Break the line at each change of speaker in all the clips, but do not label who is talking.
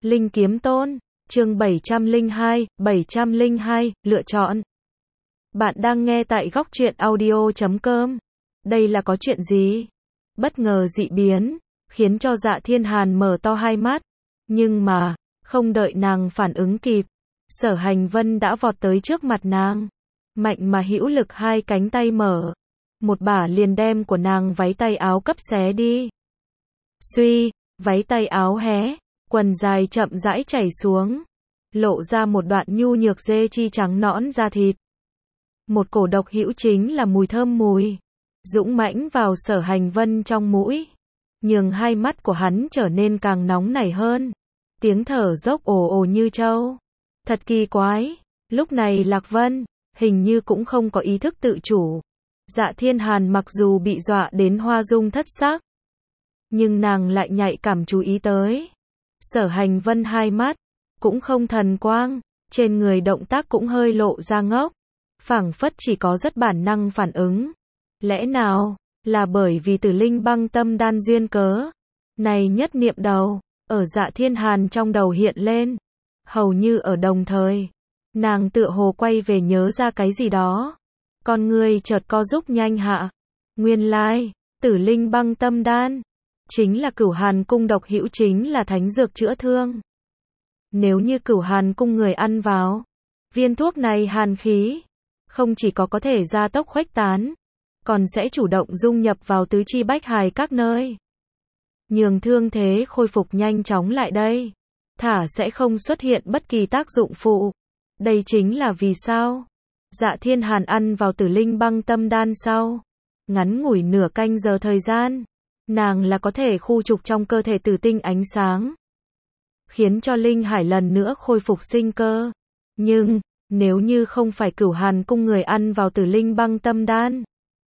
Linh Kiếm Tôn, chương 702, lựa chọn. Bạn đang nghe tại góc truyện audio.com. Đây là có chuyện gì? Bất ngờ dị biến, khiến cho Dạ Thiên Hàn mở to hai mắt. Nhưng mà, không đợi nàng phản ứng kịp, Sở Hành Vân đã vọt tới trước mặt nàng. Mạnh mà hữu lực hai cánh tay mở. Một bả liền đem của nàng váy tay áo cấp xé đi. Suy, váy tay áo hé, quần dài chậm rãi chảy xuống. Lộ ra một đoạn nhu nhược dê chi trắng nõn da thịt. Một cổ độc hữu chính là mùi thơm mùi. Dũng mãnh vào Sở Hành Vân trong mũi. Nhường hai mắt của hắn trở nên càng nóng nảy hơn. Tiếng thở dốc ồ ồ như trâu. Thật kỳ quái. Lúc này Lạc Vân, hình như cũng không có ý thức tự chủ. Dạ Thiên Hàn mặc dù bị dọa đến hoa dung thất sắc, nhưng nàng lại nhạy cảm chú ý tới. Sở Hành Vân hai mắt, cũng không thần quang, trên người động tác cũng hơi lộ ra ngốc. Phảng phất chỉ có rất bản năng phản ứng. Lẽ nào, là bởi vì Tử Linh Băng Tâm Đan duyên cớ? Này nhất niệm đầu, ở Dạ Thiên Hàn trong đầu hiện lên. Hầu như ở đồng thời, nàng tựa hồ quay về nhớ ra cái gì đó. Con người chợt co rúm nhanh hạ. Nguyên lai, Tử Linh Băng Tâm Đan chính là Cửu Hàn Cung độc hữu, chính là thánh dược chữa thương. Nếu như Cửu Hàn Cung người ăn vào viên thuốc này, hàn khí không chỉ có thể gia tốc khuếch tán, còn sẽ chủ động dung nhập vào tứ chi bách hài các nơi, nhường thương thế khôi phục nhanh chóng lại đây, thả sẽ không xuất hiện bất kỳ tác dụng phụ. Đây chính là vì sao Dạ Thiên Hàn ăn vào Tử Linh Băng Tâm Đan sau ngắn ngủi nửa canh giờ thời gian, nàng là có thể khu trục trong cơ thể tử tinh ánh sáng, khiến cho linh hải lần nữa khôi phục sinh cơ. Nhưng, nếu như không phải Cửu Hàn Cung người ăn vào Tử Linh Băng Tâm Đan,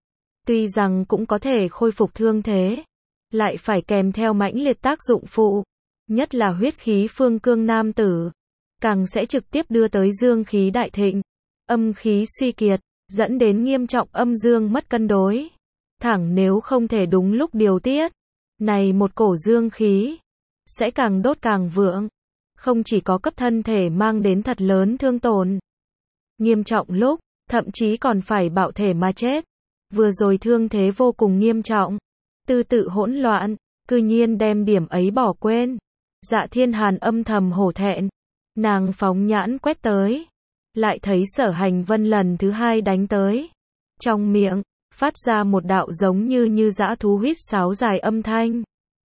tuy rằng cũng có thể khôi phục thương thế, lại phải kèm theo mãnh liệt tác dụng phụ, nhất là huyết khí phương cương nam tử, càng sẽ trực tiếp đưa tới dương khí đại thịnh, âm khí suy kiệt, dẫn đến nghiêm trọng âm dương mất cân đối. Thẳng nếu không thể đúng lúc điều tiết, này một cổ dương khí sẽ càng đốt càng vượng, không chỉ có cấp thân thể mang đến thật lớn thương tổn nghiêm trọng lúc, thậm chí còn phải bạo thể mà chết. Vừa rồi thương thế vô cùng nghiêm trọng, tư tự hỗn loạn, cư nhiên đem điểm ấy bỏ quên. Dạ Thiên Hàn âm thầm hổ thẹn, nàng phóng nhãn quét tới, lại thấy Sở Hành Vân lần thứ hai đánh tới. Trong miệng phát ra một đạo giống như dã thú huýt sáo dài âm thanh.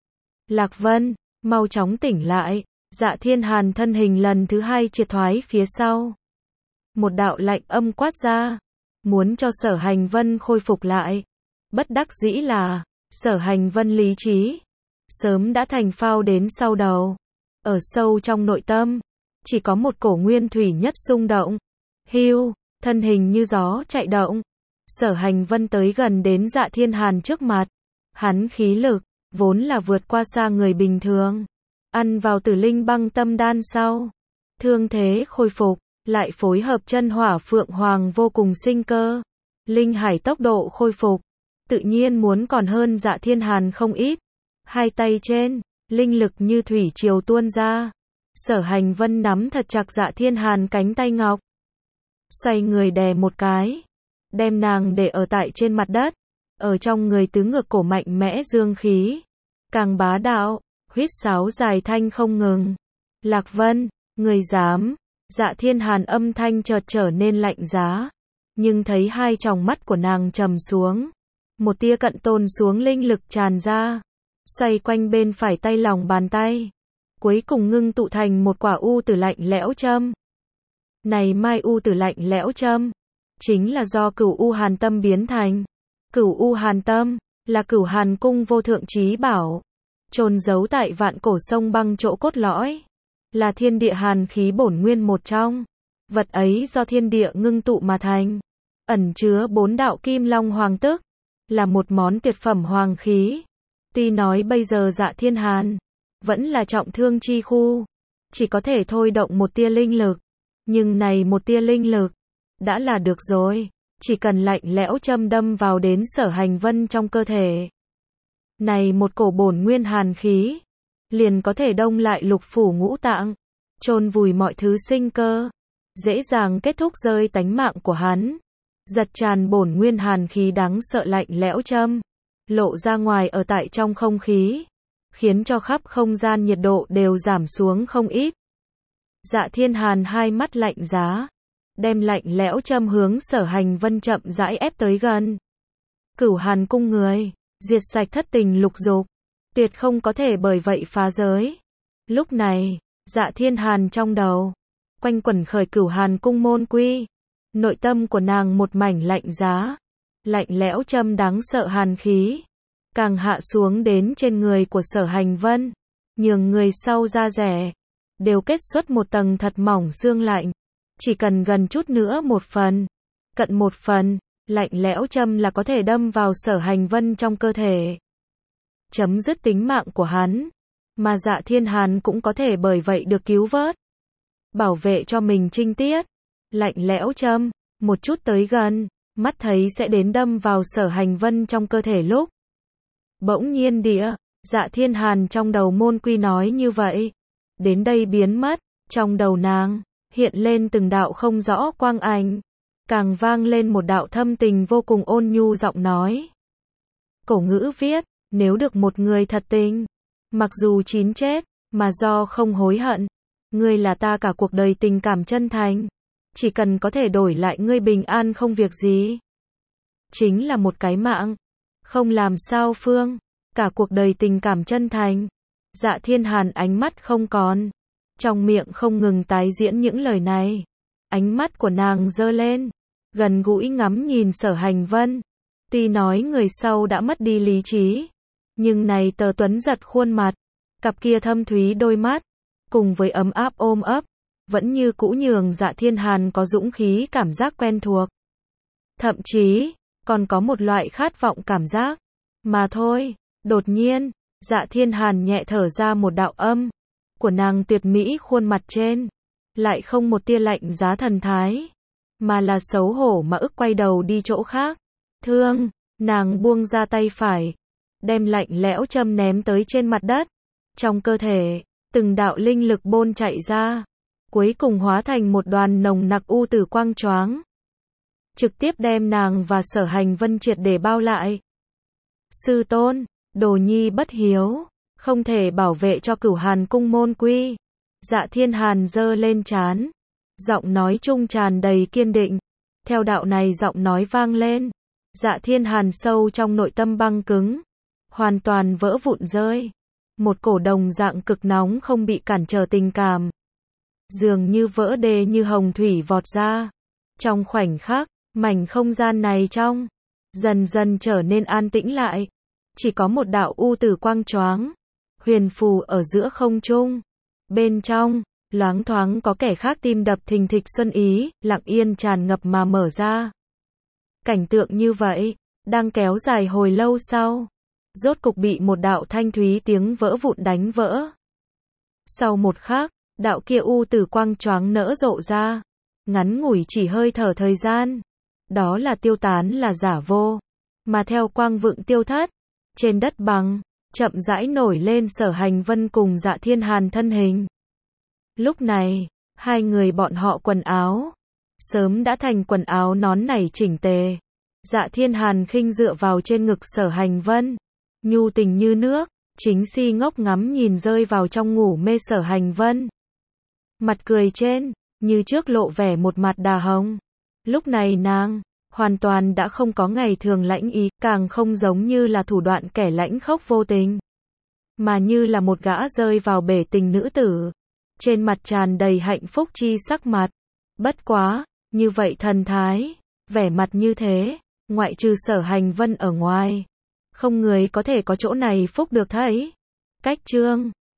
Lạc Vân, mau chóng tỉnh lại. Dạ Thiên Hàn thân hình lần thứ hai triệt thoái phía sau. Một đạo lạnh âm quát ra, muốn cho Sở Hành Vân khôi phục lại. Bất đắc dĩ là, Sở Hành Vân lý trí sớm đã thành phao đến sau đầu. Ở sâu trong nội tâm, chỉ có một cổ nguyên thủy nhất xung động. Hưu, thân hình như gió chạy động. Sở Hành Vân tới gần đến Dạ Thiên Hàn trước mặt. Hắn khí lực vốn là vượt qua xa người bình thường. Ăn vào Tử Linh Băng Tâm Đan sau, thương thế khôi phục, lại phối hợp chân hỏa phượng hoàng vô cùng sinh cơ. Linh hải tốc độ khôi phục, tự nhiên muốn còn hơn Dạ Thiên Hàn không ít. Hai tay trên, linh lực như thủy triều tuôn ra. Sở Hành Vân nắm thật chặt Dạ Thiên Hàn cánh tay ngọc. Xoay người đè một cái, đem nàng để ở tại trên mặt đất. Ở trong người tứ ngược cổ mạnh mẽ dương khí, càng bá đạo, huýt sáo dài thanh không ngừng. Lạc Vân, người dám? Dạ Thiên Hàn âm thanh chợt trở nên lạnh giá, nhưng thấy hai tròng mắt của nàng trầm xuống, một tia cận tôn xuống linh lực tràn ra, xoay quanh bên phải tay lòng bàn tay, cuối cùng ngưng tụ thành một quả u tử lạnh lẽo châm. Này mai u tử lạnh lẽo châm chính là do Cửu U Hàn Tâm biến thành. Cửu U Hàn Tâm là Cửu Hàn Cung vô thượng chí bảo, chôn giấu tại vạn cổ sông băng chỗ cốt lõi, là thiên địa hàn khí bổn nguyên một trong. Vật ấy do thiên địa ngưng tụ mà thành, ẩn chứa 4 đạo kim long hoàng tức, là một món tuyệt phẩm hoàng khí. Tuy nói bây giờ Dạ Thiên Hàn vẫn là trọng thương chi khu, chỉ có thể thôi động một tia linh lực, nhưng này một tia linh lực đã là được rồi, chỉ cần lạnh lẽo châm đâm vào đến Sở Hành Vân trong cơ thể. Này một cổ bổn nguyên hàn khí, liền có thể đông lại lục phủ ngũ tạng, chôn vùi mọi thứ sinh cơ, dễ dàng kết thúc rơi tánh mạng của hắn. Giật tràn bổn nguyên hàn khí đáng sợ lạnh lẽo châm, lộ ra ngoài ở tại trong không khí, khiến cho khắp không gian nhiệt độ đều giảm xuống không ít. Dạ Thiên Hàn hai mắt lạnh giá, đem lạnh lẽo châm hướng Sở Hành Vân chậm rãi ép tới gần. Cửu Hàn cung người, diệt sạch thất tình lục dục, tuyệt không có thể bởi vậy phá giới. Lúc này, Dạ Thiên Hàn trong đầu quanh quẩn khởi Cửu Hàn cung môn quy, nội tâm của nàng một mảnh lạnh giá, lạnh lẽo châm đáng sợ hàn khí, càng hạ xuống đến trên người của Sở Hành Vân, nhường người sau da rẻ đều kết xuất một tầng thật mỏng xương lạnh, chỉ cần gần chút nữa một phần, cận một phần, lạnh lẽo châm là có thể đâm vào Sở Hành Vân trong cơ thể, chấm dứt tính mạng của hắn, mà Dạ Thiên Hàn cũng có thể bởi vậy được cứu vớt, bảo vệ cho mình trinh tiết. Lạnh lẽo châm, một chút tới gần, mắt thấy sẽ đến đâm vào Sở Hành Vân trong cơ thể lúc. Bỗng nhiên Dạ Thiên Hàn trong đầu môn quy nói như vậy. Đến đây biến mất, trong đầu nàng, hiện lên từng đạo không rõ quang ảnh, càng vang lên một đạo thâm tình vô cùng ôn nhu giọng nói. Cổ ngữ viết, nếu được một người thật tình, mặc dù chín chết, mà do không hối hận, ngươi là ta cả cuộc đời tình cảm chân thành. Chỉ cần có thể đổi lại ngươi bình an không việc gì. Chính là một cái mạng. Không làm sao Phương. Cả cuộc đời tình cảm chân thành. Dạ Thiên Hàn ánh mắt không còn. Trong miệng không ngừng tái diễn những lời này. Ánh mắt của nàng giơ lên. Gần gũi ngắm nhìn Sở Hành Vân. Tuy nói người sau đã mất đi lý trí. Nhưng này tờ tuấn giật khuôn mặt. Cặp kia thâm thúy đôi mắt. Cùng với ấm áp ôm ấp. Vẫn như cũ nhường Dạ Thiên Hàn có dũng khí cảm giác quen thuộc. Thậm chí, còn có một loại khát vọng cảm giác. Mà thôi, đột nhiên, Dạ Thiên Hàn nhẹ thở ra một đạo âm. Của nàng tuyệt mỹ khuôn mặt trên. Lại không một tia lạnh giá thần thái. Mà là xấu hổ mà ức quay đầu đi chỗ khác. Thương, nàng buông ra tay phải. Đem lạnh lẽo châm ném tới trên mặt đất. Trong cơ thể, từng đạo linh lực bôn chạy ra. Cuối cùng hóa thành một đoàn nồng nặc u tử quang choáng. Trực tiếp đem nàng và Sở Hành Vân triệt để bao lại. Sư tôn, đồ nhi bất hiếu, không thể bảo vệ cho Cửu Hàn cung môn quy. Dạ Thiên Hàn giơ lên trán. Giọng nói trung tràn đầy kiên định. Theo đạo này giọng nói vang lên. Dạ Thiên Hàn sâu trong nội tâm băng cứng. Hoàn toàn vỡ vụn rơi. Một cổ đồng dạng cực nóng không bị cản trở tình cảm. Dường như vỡ đê như hồng thủy vọt ra. Trong khoảnh khắc, mảnh không gian này dần dần trở nên an tĩnh lại. Chỉ có một đạo u tử quang choáng, huyền phù ở giữa không trung. Bên trong, loáng thoáng có kẻ khác tim đập thình thịch xuân ý, lặng yên tràn ngập mà mở ra. Cảnh tượng như vậy, đang kéo dài hồi lâu sau. Rốt cục bị một đạo thanh thúy tiếng vỡ vụn đánh vỡ. Sau một khắc, đạo kia u tử quang choáng nở rộ ra. Ngắn ngủi chỉ hơi thở thời gian. Đó là tiêu tán là giả vô. Mà theo quang vượng tiêu thất. Trên đất bằng, chậm rãi nổi lên Sở Hành Vân cùng Dạ Thiên Hàn thân hình. Lúc này, hai người bọn họ quần áo. Sớm đã thành quần áo nón nảy chỉnh tề. Dạ Thiên Hàn khinh dựa vào trên ngực Sở Hành Vân. Nhu tình như nước, chính si ngốc ngắm nhìn rơi vào trong ngủ mê Sở Hành Vân. Mặt cười trên, như trước lộ vẻ một mặt đà hồng. Lúc này nàng, hoàn toàn đã không có ngày thường lãnh ý, càng không giống như là thủ đoạn kẻ lãnh khốc vô tình. Mà như là một gã rơi vào bể tình nữ tử. Trên mặt tràn đầy hạnh phúc chi sắc mặt. Bất quá, như vậy thần thái, vẻ mặt như thế, ngoại trừ Sở Hành Vân ở ngoài. Không người có thể có chỗ này phúc được thấy. Cách chương